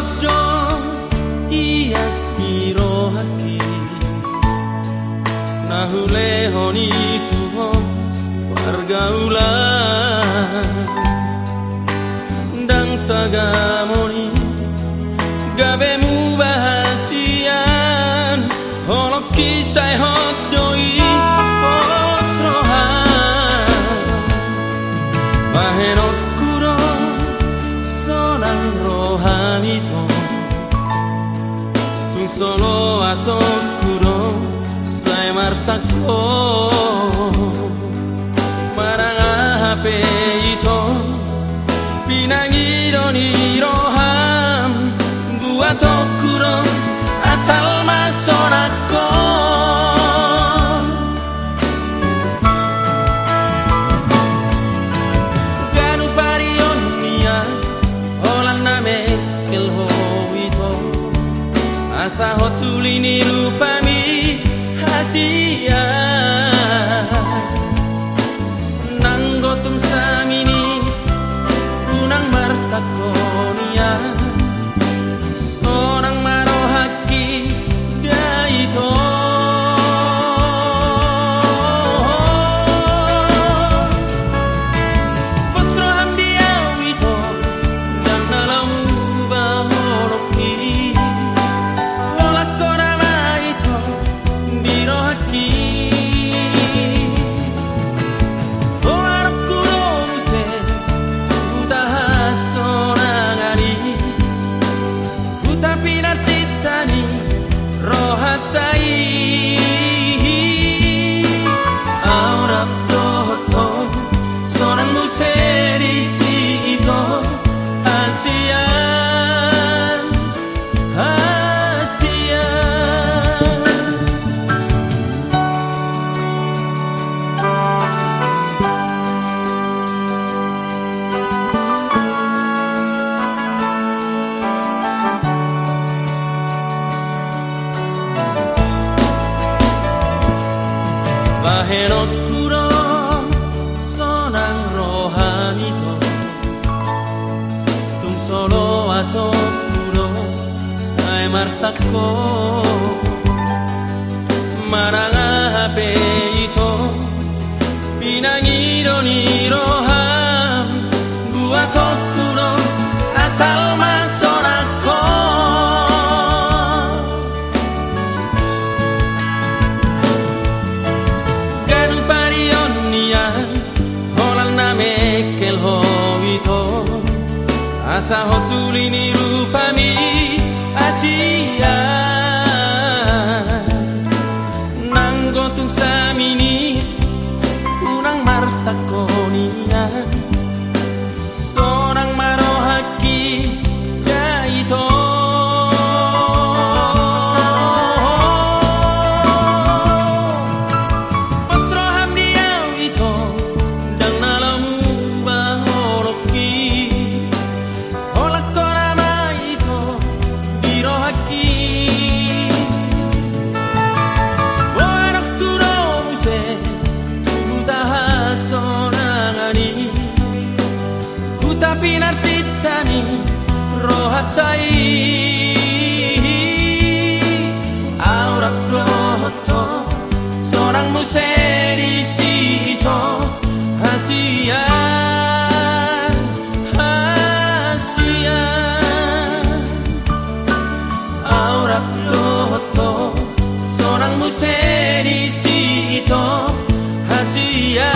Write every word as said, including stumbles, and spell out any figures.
Masdo ias tirohaki nahule honi tuho pergaulan dang tagamoni gabemu bahasian holo kisah hodoi posrohan bahenok kuro sonan rohamito tung solo asok kuro saya marsako marang hape ito pinangido ni roham buat okuro asal masonako ganu parionia olan name kelho ito asa hotulini rupami hasia nanggotum samini unang marsakonia sonang marohaki daito posroham dia wito dang dalam baholoki olak korama ito dirohaki sitani rohatai aurap toto sonang museri si ito asian asian bahenok kuro sonang rohamito tung solo asok kuro saya marsako marang hape ito pinangido ni roham buat okuro asal masonako mekel hovito asa hotulini rupami asia nanggotung samini unang marsakonia sonang marohaki daito pinar sitani rohatai aurak rohoto sonang museri sito hasian hasian aurak rohoto sonang museri sito hasian